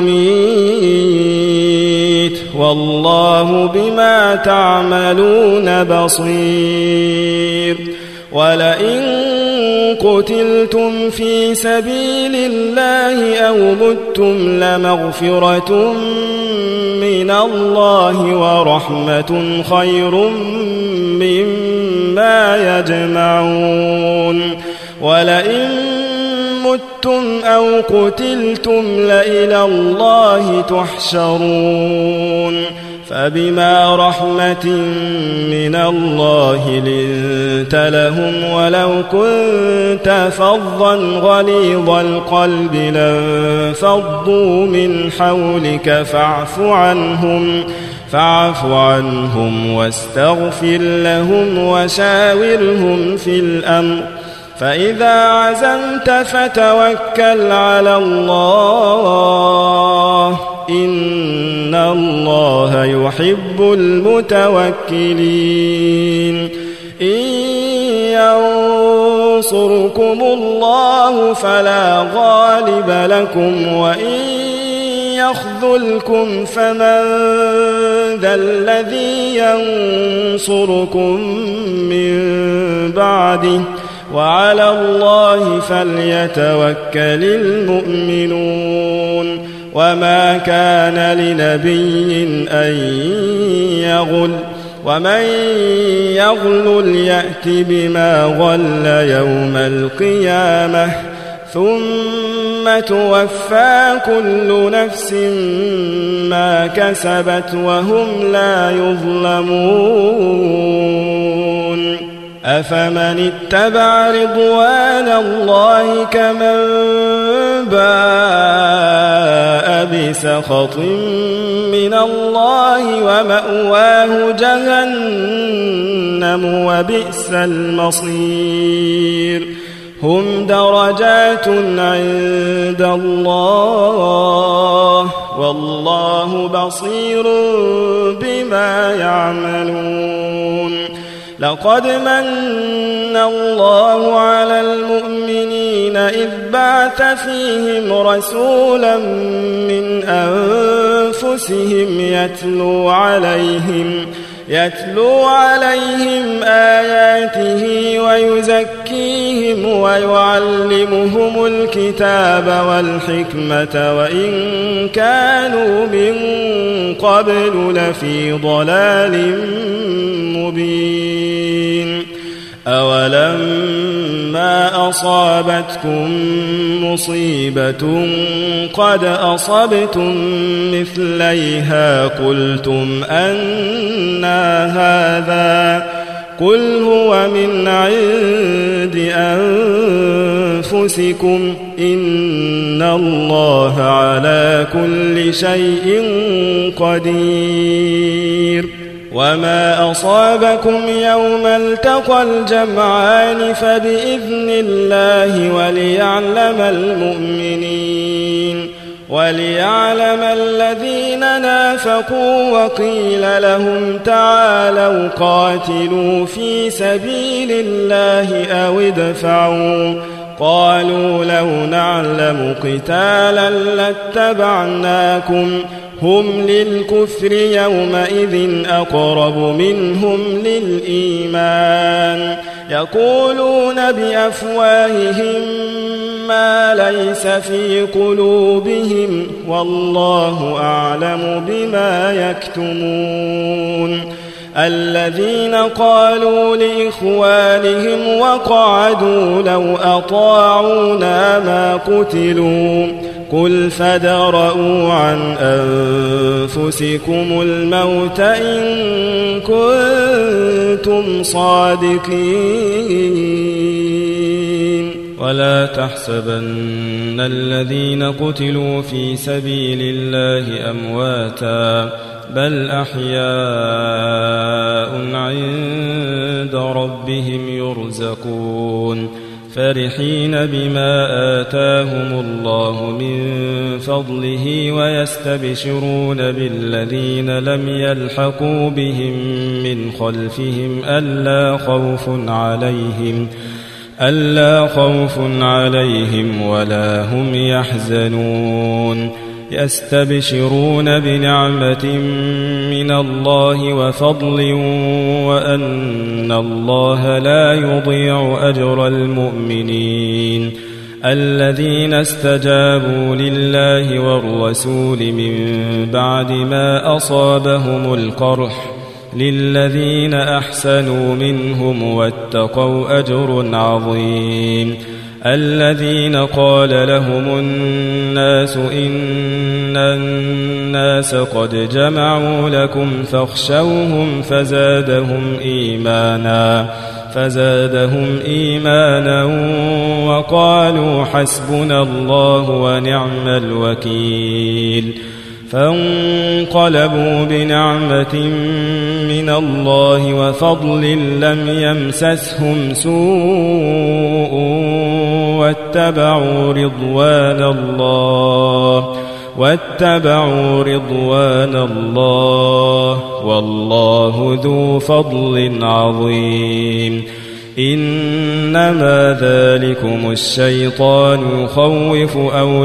ويميت والله بما تعملون بصير. ولئن قتلتم في سبيل الله أو متم لمغفرة من الله ورحمة خير مما يجمعون. ولئن متم أو قتلتم لإلى الله تحشرون فبما رحمة من الله لنت لهم ولو كنت فظا غليظ القلب لانفضوا من حولك فاعف عنهم واستغفر لهم وشاورهم في الأمر فإذا عزمت فتوكل على الله إن الله يحب المتوكلين إن ينصركم الله فلا غالب لكم وإن يخذلكم فمن ذا الذي ينصركم من بعده وعلى الله فليتوكل المؤمنون وما كان لنبي أن يغل ومن يغل يأت بما غل يوم القيامة ثم توفى كل نفس ما كسبت وهم لا يظلمون أفمن اتبع رضوان الله كمن باء بسخط من الله ومأواه جهنم وبئس المصير هم درجات عند الله والله بصير بما يعملون لقد من الله على المؤمنين إذ بعث فيهم رسولا من أنفسهم يتلو عليهم آياته ويزكيهم ويعلمهم الكتاب والحكمة وإن كانوا من قبل لفي ضلال مبين أولما أصابتكم مصيبة قد أصبتم مثليها قلتم أنى هذا قل هو من عند أنفسكم إن الله على كل شيء قدير وما أصابكم يوم التقى الجمعان فبإذن الله وليعلم الذين نافقوا وقيل لهم تعالوا قاتلوا في سبيل الله أو ادفعوا قالوا لو نعلم قتالا لاتبعناكم هم للكفر يومئذ أقرب منهم للإيمان يقولون بأفواههم ما ليس في قلوبهم والله أعلم بما يكتمون الذين قالوا لإخوانهم وقعدوا لو أطاعونا ما قتلوا قل فادرءوا عن أنفسكم الموت إن كنتم صادقين ولا تحسبن الذين قتلوا في سبيل الله أمواتا بل أحياء عند ربهم يرزقون فرحين بما آتاهم الله من فضله ويستبشرون بالذين لم يلحقوا بهم من خلفهم ألا خوف عليهم ولا هم يحزنون يستبشرون بنعمة من الله وفضل وأن الله لا يضيع أجر المؤمنين الذين استجابوا لله والرسول من بعد ما أصابهم القرح للذين أحسنوا منهم واتقوا أجر عظيم الذين قال لهم الناس إن الناس قد جمعوا لكم فاخشوهم فزادهم إيمانا وقالوا حسبنا الله ونعم الوكيل فانقلبوا بنعمة من الله وفضل لم يمسسهم سوء واتبعوا رضوان الله والله ذو فضل عظيم إنما ذلكم الشيطان يخوف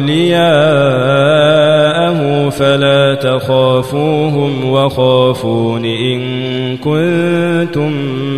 أولياءه فلا تخافوهم وخافون إن كنتم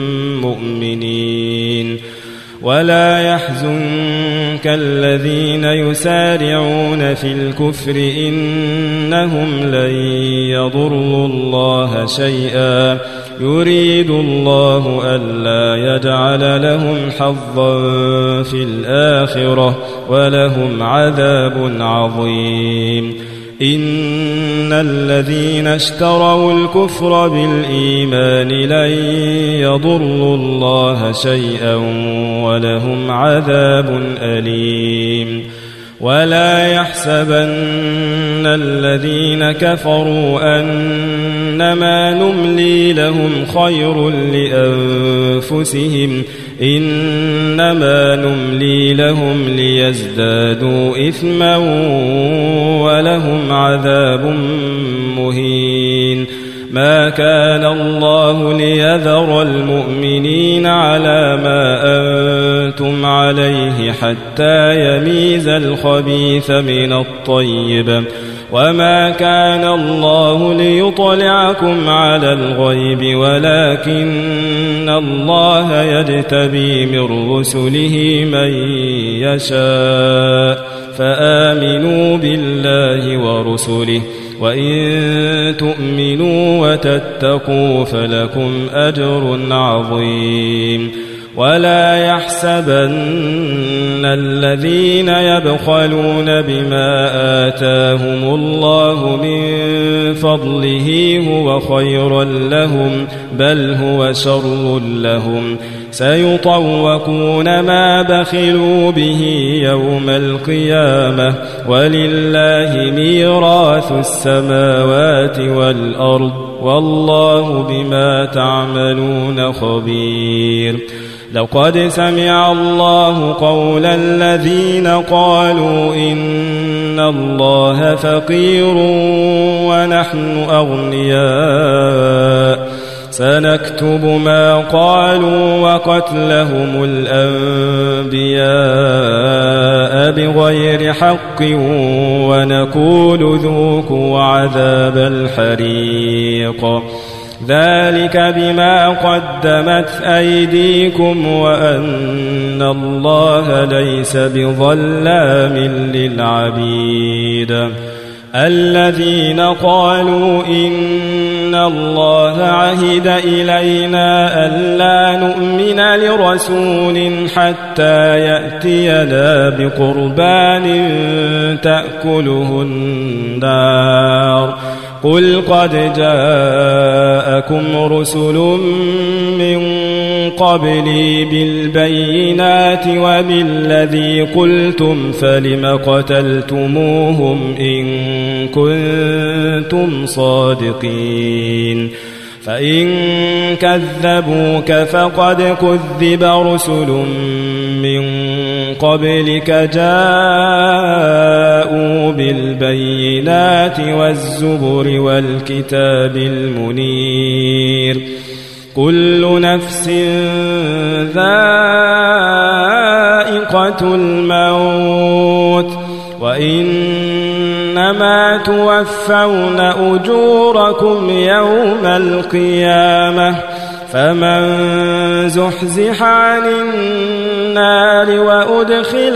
مؤمنين ولا يحزنك الذين يسارعون في الكفر إنهم لن يضروا الله شيئا يريد الله ألا يجعل لهم حظا في الآخرة ولهم عذاب عظيم إن الذين اشتروا الكفر بالإيمان لن يضروا الله شيئا ولهم عذاب أليم ولا يحسبن الذين كفروا أنما نملي لهم خير لأنفسهم إنما نملي لهم ليزدادوا إثما ولهم عذاب مهين ما كان الله ليذر المؤمنين على ما أنتم عليه حتى يميز الخبيث من الطيب وما كان الله ليطلعكم على الغيب ولكن الله يجتبي من رسله من يشاء فآمنوا بالله ورسله وإن تؤمنوا وتتقوا فلكم أجر عظيم ولا يحسبن الذين يبخلون بما آتاهم الله من فضله هو خيرا لهم بل هو شر لهم سيطوقون ما بخلوا به يوم القيامة ولله ميراث السماوات والأرض والله بما تعملون خبير لقد سمع الله قول الذين قالوا إن الله فقير ونحن أغنياء سنكتب ما قالوا وقتلهم الأنبياء بغير حق ونقول ذوقوا عذاب الحريق ذلك بما قدمت أيديكم وأن الله ليس بظلام للعبيد الذين قالوا إن الله عهد إلينا ألا نؤمن لرسول حتى يأتينا بقربان تأكله النار قل قد جاءكم رسل من قبلي بالبينات وبالذي قلتم فلم قتلتموهم إن كنتم صادقين فإن كذبوك فقد كذب رسل من قبلك جاءوا بالبينات والزبر والكتاب المنير كل نفس ذائقة الموت وإنما توفون أجوركم يوم القيامة فمن زحزح عن النار وأدخل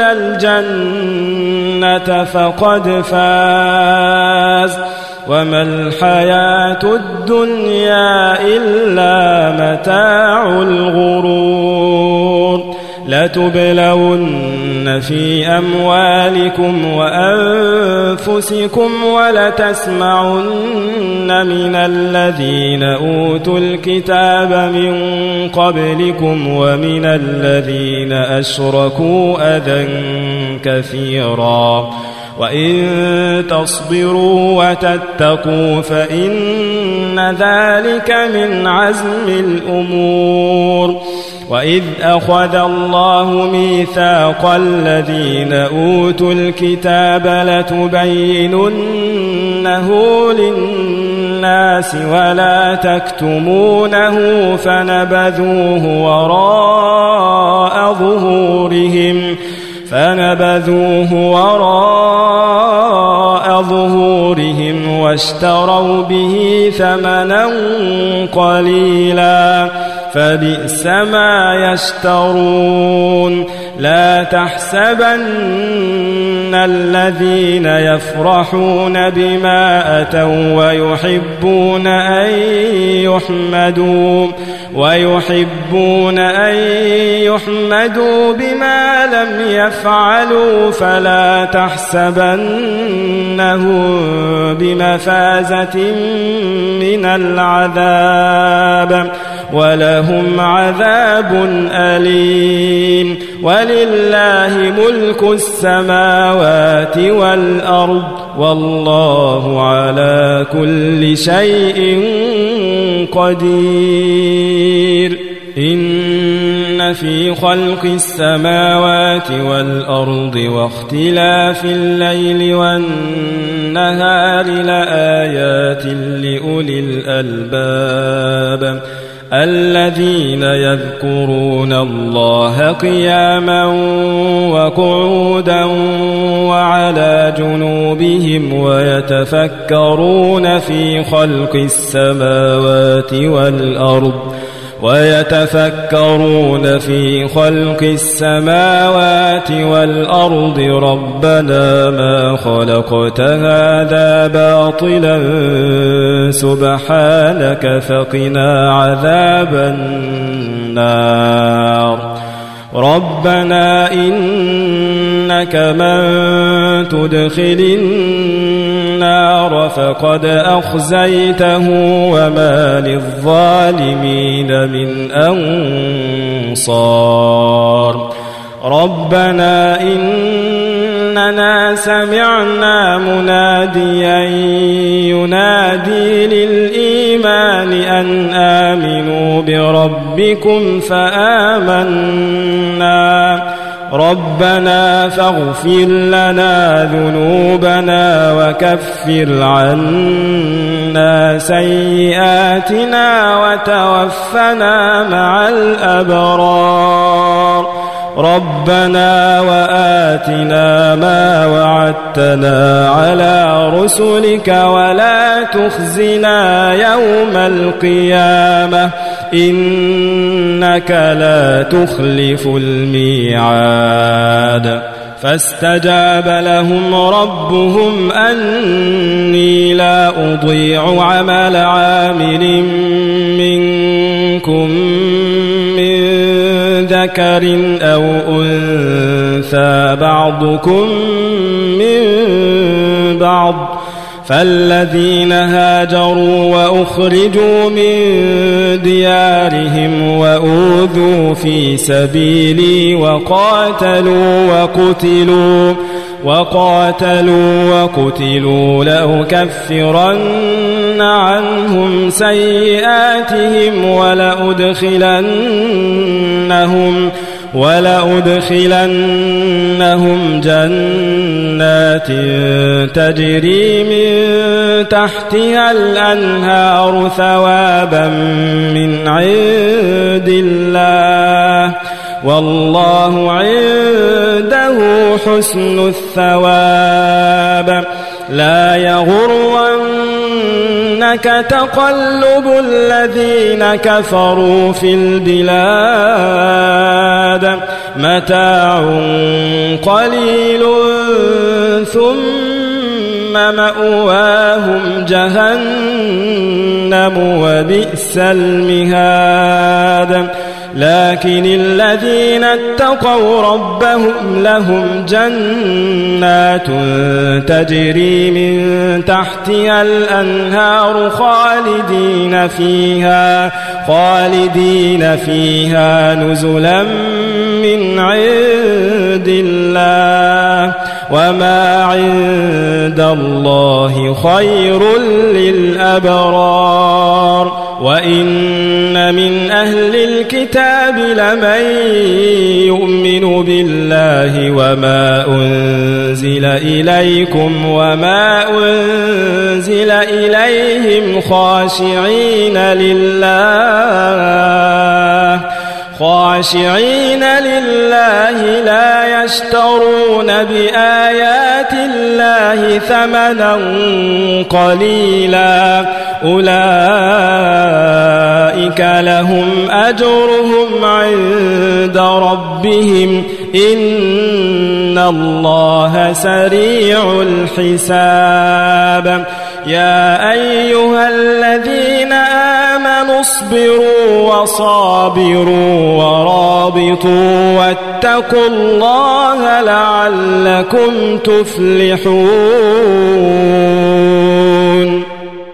الجنة فقد فاز وما الحياة الدنيا إلا متاع الغرور لتبلون في أموالكم وأنفسكم ولتسمعن من الذين أوتوا الكتاب من قبلكم ومن الذين أشركوا أذى كثيرا وإن تصبروا وتتقوا فإن ذلك من عزم الأمور وإذ أخذ الله ميثاق الذين أوتوا الكتاب لتبيننه للناس ولا تكتمونه فنبذوه وراء ظهورهم واشتروا به ثمنا قليلا فبئس ما يشترون لا تحسبن الذين يفرحون بما أتوا ويحبون أن يحمدوا بما لم يفعلوا فلا تحسبنهم بمفازة من العذاب ولهم عذاب أليم ولله ملك السماوات والأرض والله على كل شيء قدير إن في خلق السماوات والأرض واختلاف الليل والنهار لآيات لأولي الألباب الذين يذكرون الله قياما وقعودا وعلى جنوبهم ويتفكرون في خلق السماوات والأرض ربنا ما خلقت هذا باطلا سبحانك فقنا عذاب النار ربنا إنك من تدخل النار فقد أخزيته وما للظالمين من أنصار ربنا إننا سمعنا مناديا ينادي للإيمان أن آمنوا بربكم فآمنا ربنا فاغفر لنا ذنوبنا وكفر عنا سيئاتنا وتوفنا مع الأبرار ربنا وآتنا ما وعدتنا على رسلك ولا تخزنا يوم القيامة إنك لا تخلف الميعاد فاستجاب لهم ربهم أني لا أضيع عمل عامل منكم من ذكر أو أنثى بعضكم من بعض فالذين هاجروا وأخرجوا من ديارهم وأوذوا في سبيلي وقاتلوا لأكفرن عنهم سيئاتهم ولأدخلنهم جنات تجري من تحتها الأنهار ثوابا من عند الله والله عنده حسن الثواب لا يغرنك تقلب الذين كفروا في البلاد متاع قليل ثم مأواهم جهنم وبئس المهاد لكن الذين اتقوا ربهم لهم جنات تجري من تحتها الأنهار خالدين فيها نزلا من عند الله وما عند الله خير للأبرار وإن من أهل الكتاب لمن يؤمن بالله وما أنزل إليكم وما أنزل إليهم خاشعين لله لا يشترون بآيات الله ثمنا قليلا أولئك لهم أجرهم عند ربهم إن الله سريع الحساب يا أيها الذين آمنوا اصبروا وصابروا ورابطوا واتقوا الله لعلكم تفلحون